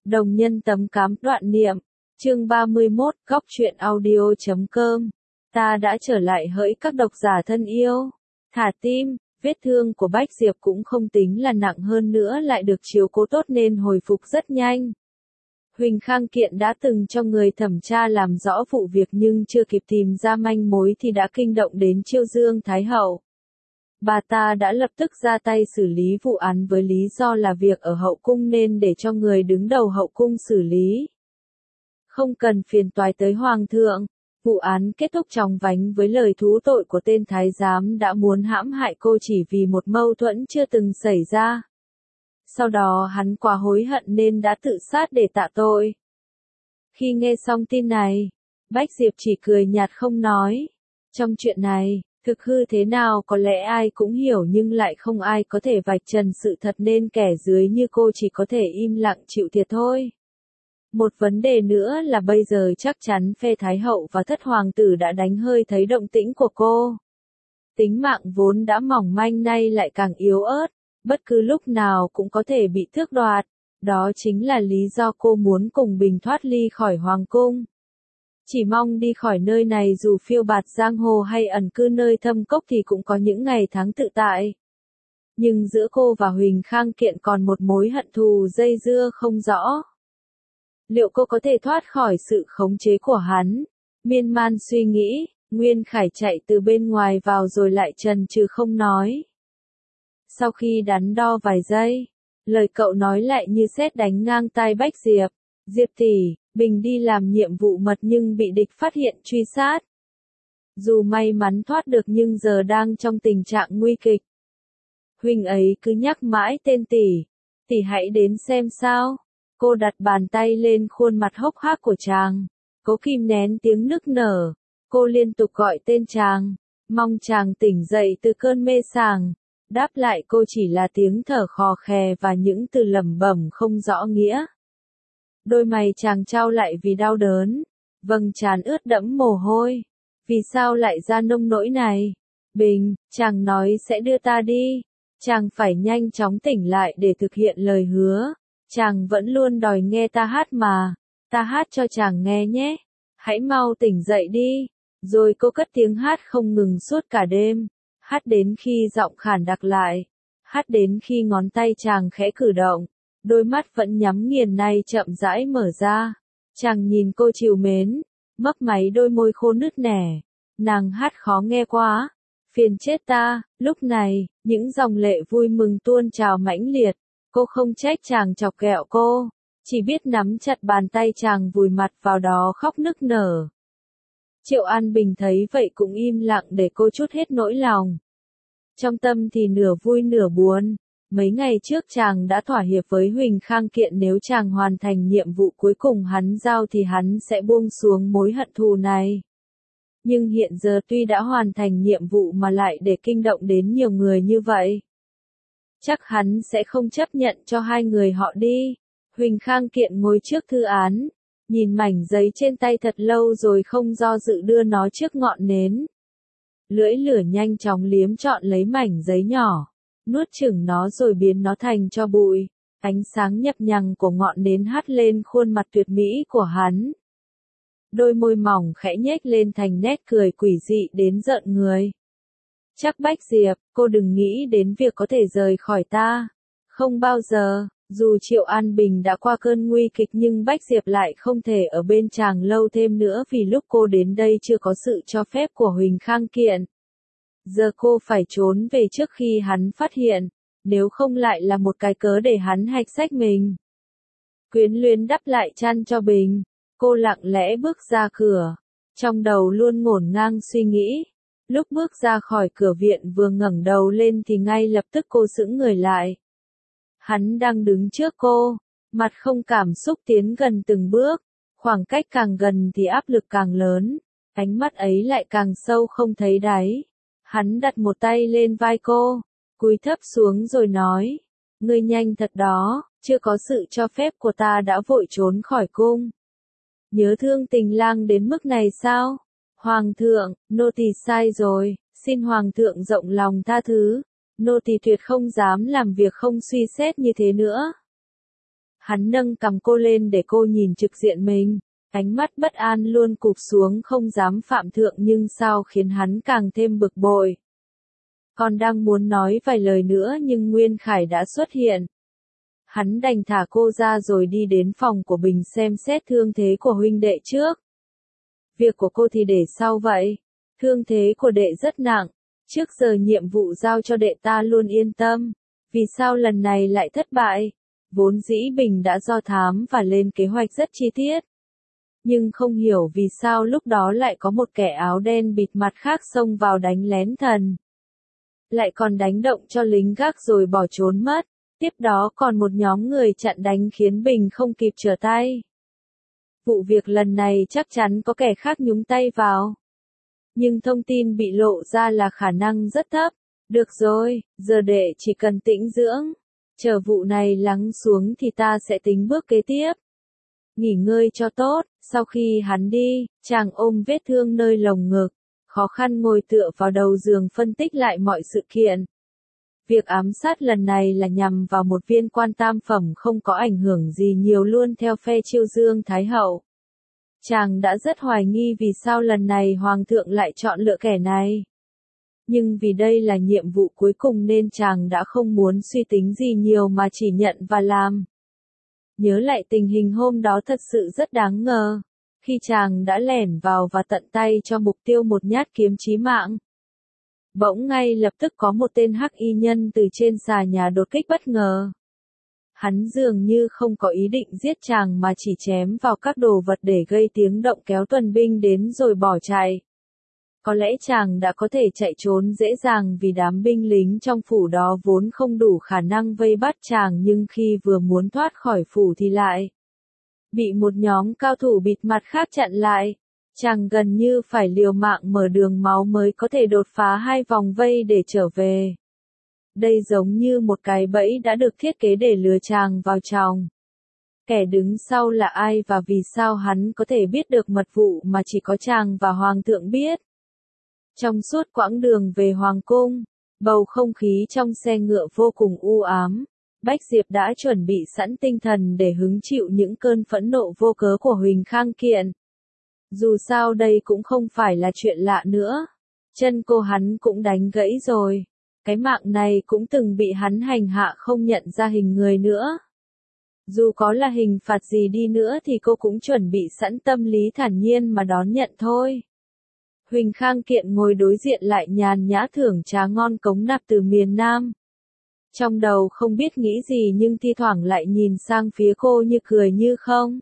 Đồng nhân tấm cám đoạn niệm, chương 31, góc truyện audio.com. Ta đã trở lại hỡi các độc giả thân yêu. Thả tim, vết thương của Bách Diệp cũng không tính là nặng, hơn nữa lại được chiếu cố tốt nên hồi phục rất nhanh. Huỳnh Khang Kiện đã từng cho người thẩm tra làm rõ vụ việc nhưng chưa kịp tìm ra manh mối thì đã kinh động đến Chiêu Dương Thái Hậu. Bà ta đã lập tức ra tay xử lý vụ án với lý do là việc ở hậu cung nên để cho người đứng đầu hậu cung xử lý. Không cần phiền toái tới hoàng thượng. Vụ án kết thúc chóng vánh với lời thú tội của tên thái giám đã muốn hãm hại cô chỉ vì một mâu thuẫn chưa từng xảy ra. Sau đó hắn quá hối hận nên đã tự sát để tạ tội. Khi nghe xong tin này, Bách Diệp chỉ cười nhạt không nói. Trong chuyện này, thực hư thế nào có lẽ ai cũng hiểu nhưng lại không ai có thể vạch trần sự thật nên kẻ dưới như cô chỉ có thể im lặng chịu thiệt thôi. Một vấn đề nữa là bây giờ chắc chắn phe Thái Hậu và thất hoàng tử đã đánh hơi thấy động tĩnh của cô. Tính mạng vốn đã mỏng manh nay lại càng yếu ớt, bất cứ lúc nào cũng có thể bị tước đoạt. Đó chính là lý do cô muốn cùng Bình thoát ly khỏi hoàng cung. Chỉ mong đi khỏi nơi này dù phiêu bạt giang hồ hay ẩn cư nơi thâm cốc thì cũng có những ngày tháng tự tại. Nhưng giữa cô và Huỳnh Khang Kiện còn một mối hận thù dây dưa không rõ. Liệu cô có thể thoát khỏi sự khống chế của hắn? Miên man suy nghĩ, Nguyên Khải chạy từ bên ngoài vào rồi lại chần chừ không nói. Sau khi đắn đo vài giây, lời cậu nói lại như sét đánh ngang tai Bách Diệp. Diệp tỷ, Bình đi làm nhiệm vụ mật nhưng bị địch phát hiện truy sát. Dù may mắn thoát được nhưng giờ đang trong tình trạng nguy kịch. Huynh ấy cứ nhắc mãi tên tỷ, tỷ hãy đến xem sao. Cô đặt bàn tay lên khuôn mặt hốc hác của chàng. Cố kìm nén tiếng nức nở. Cô liên tục gọi tên chàng, mong chàng tỉnh dậy từ cơn mê sảng. Đáp lại cô chỉ là tiếng thở khò khè và những từ lẩm bẩm không rõ nghĩa. Đôi mày chàng trao lại vì đau đớn, vầng trán ướt đẫm mồ hôi. Vì sao lại ra nông nỗi này? Bình, chàng nói sẽ đưa ta đi. Chàng phải nhanh chóng tỉnh lại để thực hiện lời hứa. Chàng vẫn luôn đòi nghe ta hát mà. Ta hát cho chàng nghe nhé. Hãy mau tỉnh dậy đi. Rồi cô cất tiếng hát không ngừng suốt cả đêm. Hát đến khi giọng khản đặc lại. Hát đến khi ngón tay chàng khẽ cử động. Đôi mắt vẫn nhắm nghiền này chậm rãi mở ra. Chàng nhìn cô trìu mến, mấp máy đôi môi khô nứt nẻ. Nàng hát khó nghe quá, phiền chết ta. Lúc này, những dòng lệ vui mừng tuôn trào mãnh liệt. Cô không trách chàng chọc ghẹo cô, chỉ biết nắm chặt bàn tay chàng vùi mặt vào đó khóc nức nở. Triệu An Bình thấy vậy cũng im lặng để cô trút hết nỗi lòng. Trong tâm thì nửa vui nửa buồn. Mấy ngày trước chàng đã thỏa hiệp với Huỳnh Khang Kiện nếu chàng hoàn thành nhiệm vụ cuối cùng hắn giao thì hắn sẽ buông xuống mối hận thù này. Nhưng hiện giờ tuy đã hoàn thành nhiệm vụ mà lại để kinh động đến nhiều người như vậy. Chắc hắn sẽ không chấp nhận cho hai người họ đi. Huỳnh Khang Kiện ngồi trước thư án, nhìn mảnh giấy trên tay thật lâu rồi không do dự đưa nó trước ngọn nến. Lưỡi lửa nhanh chóng liếm trọn lấy mảnh giấy nhỏ. Nuốt chửng nó rồi biến nó thành tro bụi. Ánh sáng nhập nhằng của ngọn nến hắt lên khuôn mặt tuyệt mỹ của hắn. Đôi môi mỏng khẽ nhếch lên thành nét cười quỷ dị đến rợn người. Chắc Bách Diệp, cô đừng nghĩ đến việc có thể rời khỏi ta. Không bao giờ, dù Triệu An Bình đã qua cơn nguy kịch nhưng Bách Diệp lại không thể ở bên chàng lâu thêm nữa vì lúc cô đến đây chưa có sự cho phép của Huỳnh Khang Kiện. Giờ cô phải trốn về trước khi hắn phát hiện, nếu không lại là một cái cớ để hắn hạch sách mình. Quyến luyến đắp lại chăn cho Bình, cô lặng lẽ bước ra cửa, trong đầu luôn ngổn ngang suy nghĩ. Lúc bước ra khỏi cửa viện vừa ngẩng đầu lên thì ngay lập tức cô sững người lại. Hắn đang đứng trước cô, mặt không cảm xúc tiến gần từng bước, khoảng cách càng gần thì áp lực càng lớn, ánh mắt ấy lại càng sâu không thấy đáy. Hắn đặt một tay lên vai cô, cúi thấp xuống rồi nói, ngươi nhanh thật đó, chưa có sự cho phép của ta đã vội trốn khỏi cung. Nhớ thương tình lang đến mức này sao? Hoàng thượng, nô tỳ sai rồi, xin hoàng thượng rộng lòng tha thứ, nô tỳ tuyệt không dám làm việc không suy xét như thế nữa. Hắn nâng cầm cô lên để cô nhìn trực diện mình. Ánh mắt bất an luôn cụp xuống không dám phạm thượng nhưng sao khiến hắn càng thêm bực bội. Còn đang muốn nói vài lời nữa nhưng Nguyên Khải đã xuất hiện. Hắn đành thả cô ra rồi đi đến phòng của Bình xem xét thương thế của huynh đệ trước. Việc của cô thì để sau vậy. Thương thế của đệ rất nặng. Trước giờ nhiệm vụ giao cho đệ ta luôn yên tâm. Vì sao lần này lại thất bại? Vốn dĩ Bình đã do thám và lên kế hoạch rất chi tiết. Nhưng không hiểu vì sao lúc đó lại có một kẻ áo đen bịt mặt khác xông vào đánh lén thần. Lại còn đánh động cho lính gác rồi bỏ trốn mất. Tiếp đó còn một nhóm người chặn đánh khiến Bình không kịp trở tay. Vụ việc lần này chắc chắn có kẻ khác nhúng tay vào. Nhưng thông tin bị lộ ra là khả năng rất thấp. Được rồi, giờ đệ chỉ cần tĩnh dưỡng. Chờ vụ này lắng xuống thì ta sẽ tính bước kế tiếp. Nghỉ ngơi cho tốt, sau khi hắn đi, chàng ôm vết thương nơi lồng ngực. Khó khăn ngồi tựa vào đầu giường phân tích lại mọi sự kiện. Việc ám sát lần này là nhằm vào một viên quan tam phẩm không có ảnh hưởng gì nhiều luôn theo phe Chiêu Dương Thái Hậu. Chàng đã rất hoài nghi vì sao lần này Hoàng thượng lại chọn lựa kẻ này. Nhưng vì đây là nhiệm vụ cuối cùng nên chàng đã không muốn suy tính gì nhiều mà chỉ nhận và làm. Nhớ lại tình hình hôm đó thật sự rất đáng ngờ. Khi chàng đã lẻn vào và tận tay cho mục tiêu một nhát kiếm chí mạng. Bỗng ngay lập tức có một tên hắc y nhân từ trên xà nhà đột kích bất ngờ. Hắn dường như không có ý định giết chàng mà chỉ chém vào các đồ vật để gây tiếng động kéo tuần binh đến rồi bỏ chạy. Có lẽ chàng đã có thể chạy trốn dễ dàng vì đám binh lính trong phủ đó vốn không đủ khả năng vây bắt chàng nhưng khi vừa muốn thoát khỏi phủ thì lại bị một nhóm cao thủ bịt mặt khác chặn lại. Chàng gần như phải liều mạng mở đường máu mới có thể đột phá 2 vòng vây để trở về. Đây giống như một cái bẫy đã được thiết kế để lừa chàng vào trong. Kẻ đứng sau là ai và vì sao hắn có thể biết được mật vụ mà chỉ có chàng và Hoàng thượng biết. Trong suốt quãng đường về Hoàng cung, bầu không khí trong xe ngựa vô cùng u ám. Bách Diệp đã chuẩn bị sẵn tinh thần để hứng chịu những cơn phẫn nộ vô cớ của Huỳnh Khang Kiện. Dù sao đây cũng không phải là chuyện lạ nữa. Chân cô hắn cũng đánh gãy rồi. Cái mạng này cũng từng bị hắn hành hạ không nhận ra hình người nữa. Dù có là hình phạt gì đi nữa thì cô cũng chuẩn bị sẵn tâm lý thản nhiên mà đón nhận thôi. Huỳnh Khang Kiện ngồi đối diện lại nhàn nhã thưởng trà ngon cống nạp từ miền Nam. Trong đầu không biết nghĩ gì nhưng thi thoảng lại nhìn sang phía cô như cười như không.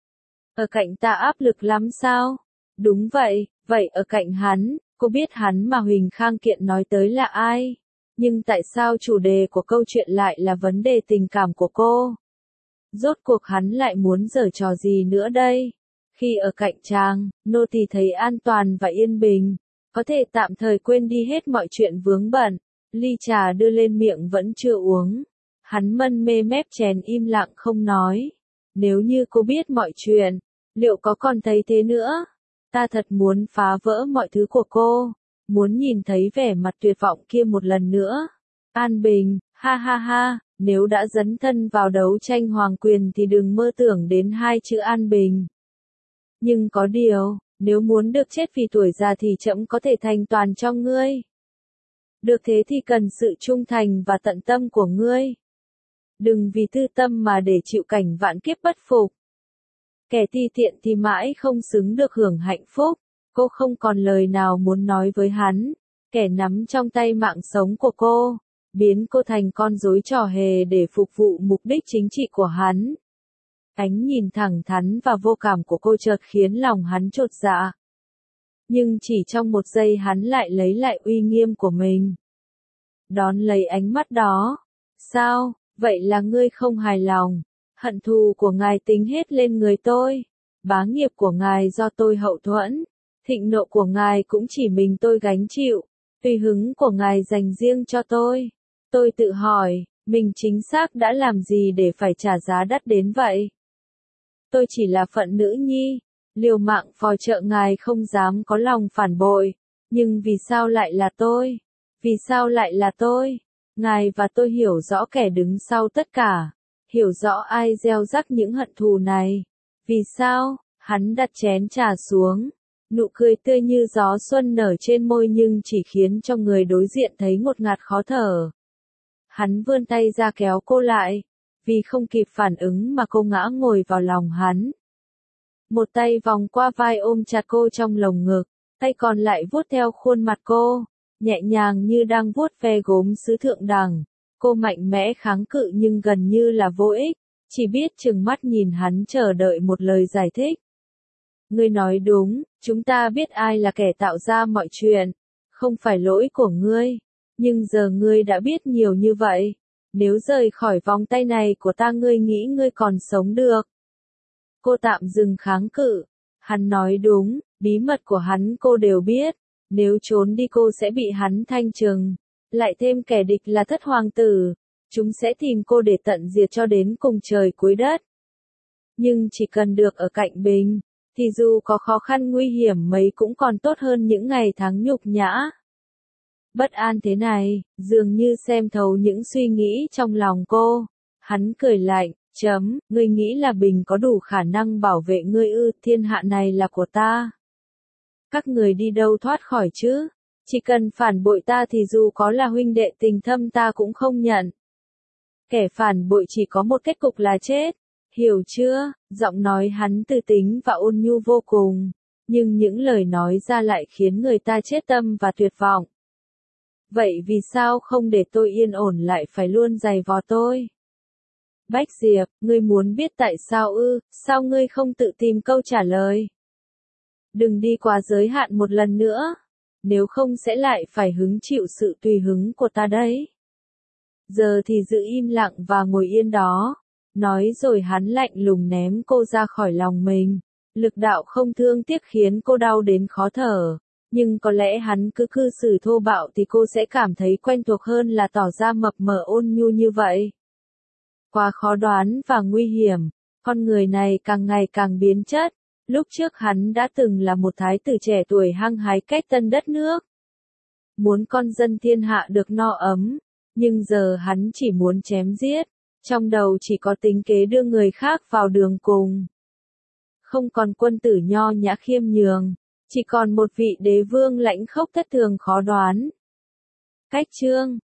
Ở cạnh ta áp lực lắm sao? Đúng vậy, vậy ở cạnh hắn, cô biết hắn mà Huỳnh Khang Kiện nói tới là ai? Nhưng tại sao chủ đề của câu chuyện lại là vấn đề tình cảm của cô? Rốt cuộc hắn lại muốn giở trò gì nữa đây? Khi ở cạnh chàng, nô tỳ thấy an toàn và yên bình, có thể tạm thời quên đi hết mọi chuyện vướng bận. Ly trà đưa lên miệng vẫn chưa uống. Hắn mân mê mép chén im lặng không nói. Nếu như cô biết mọi chuyện, liệu có còn thấy thế nữa? Ta thật muốn phá vỡ mọi thứ của cô, muốn nhìn thấy vẻ mặt tuyệt vọng kia một lần nữa. An bình, ha ha ha, nếu đã dấn thân vào đấu tranh hoàng quyền thì đừng mơ tưởng đến 2 chữ an bình. Nhưng có điều, nếu muốn được chết vì tuổi già thì trẫm có thể thành toàn cho ngươi. Được thế thì cần sự trung thành và tận tâm của ngươi. Đừng vì tư tâm mà để chịu cảnh vạn kiếp bất phục. Kẻ ti tiện thì mãi không xứng được hưởng hạnh phúc. Cô không còn lời nào muốn nói với hắn. Kẻ nắm trong tay mạng sống của cô, biến cô thành con rối trò hề để phục vụ mục đích chính trị của hắn. Ánh nhìn thẳng thắn và vô cảm của cô chợt khiến lòng hắn chột dạ. Nhưng chỉ trong một giây hắn lại lấy lại uy nghiêm của mình. Đón lấy ánh mắt đó. Sao, vậy là ngươi không hài lòng? Hận thù của ngài tính hết lên người tôi. Bá nghiệp của ngài do tôi hậu thuẫn. Thịnh nộ của ngài cũng chỉ mình tôi gánh chịu. Tùy hứng của ngài dành riêng cho tôi. Tôi tự hỏi, mình chính xác đã làm gì để phải trả giá đắt đến vậy? Tôi chỉ là phận nữ nhi, liều mạng phò trợ ngài không dám có lòng phản bội. Nhưng vì sao lại là tôi? Vì sao lại là tôi? Ngài và tôi hiểu rõ kẻ đứng sau tất cả. hiểu rõ ai gieo rắc những hận thù này. Vì sao? Hắn đặt chén trà xuống, nụ cười tươi như gió xuân nở trên môi nhưng chỉ khiến cho người đối diện thấy ngột ngạt khó thở. Hắn vươn tay ra kéo cô lại, vì không kịp phản ứng mà cô ngã ngồi vào lòng hắn. Một tay vòng qua vai ôm chặt cô trong lồng ngực, tay còn lại vuốt theo khuôn mặt cô, nhẹ nhàng như đang vuốt ve gốm sứ thượng đẳng. Cô mạnh mẽ kháng cự nhưng gần như là vô ích, chỉ biết trừng mắt nhìn hắn chờ đợi một lời giải thích. Ngươi nói đúng, chúng ta biết ai là kẻ tạo ra mọi chuyện, không phải lỗi của ngươi, nhưng giờ ngươi đã biết nhiều như vậy, nếu rời khỏi vòng tay này của ta ngươi nghĩ ngươi còn sống được. Cô tạm dừng kháng cự, hắn nói đúng, bí mật của hắn cô đều biết, nếu trốn đi cô sẽ bị hắn thanh trừng, lại thêm kẻ địch là Thất hoàng tử, chúng sẽ tìm cô để tận diệt cho đến cùng trời cuối đất. Nhưng chỉ cần được ở cạnh Bình, thì dù có khó khăn nguy hiểm mấy cũng còn tốt hơn những ngày tháng nhục nhã. Bất an thế này, dường như xem thấu những suy nghĩ trong lòng cô. Hắn cười lạnh, ngươi nghĩ là Bình có đủ khả năng bảo vệ ngươi ư? Thiên hạ này là của ta. Các người đi đâu thoát khỏi chứ? Chỉ cần phản bội ta thì dù có là huynh đệ tình thâm ta cũng không nhận. Kẻ phản bội chỉ có một kết cục là chết. Hiểu chưa? Giọng nói hắn từ tính và ôn nhu vô cùng. Nhưng những lời nói ra lại khiến người ta chết tâm và tuyệt vọng. Vậy vì sao không để tôi yên ổn lại phải luôn giày vò tôi? Bách Diệp, ngươi muốn biết tại sao ư? Sao ngươi không tự tìm câu trả lời? Đừng đi quá giới hạn một lần nữa. Nếu không sẽ lại phải hứng chịu sự tùy hứng của ta đấy. Giờ thì giữ im lặng và ngồi yên đó. Nói rồi hắn lạnh lùng ném cô ra khỏi lòng mình. Lực đạo không thương tiếc khiến cô đau đến khó thở. Nhưng có lẽ hắn cứ cư xử thô bạo thì cô sẽ cảm thấy quen thuộc hơn là tỏ ra mập mờ ôn nhu như vậy. Quá khó đoán và nguy hiểm, con người này càng ngày càng biến chất. Lúc trước hắn đã từng là một thái tử trẻ tuổi hăng hái cách tân đất nước. Muốn con dân thiên hạ được no ấm, nhưng giờ hắn chỉ muốn chém giết, trong đầu chỉ có tính kế đưa người khác vào đường cùng. Không còn quân tử nho nhã khiêm nhường, chỉ còn một vị đế vương lãnh khốc thất thường khó đoán. Cách chương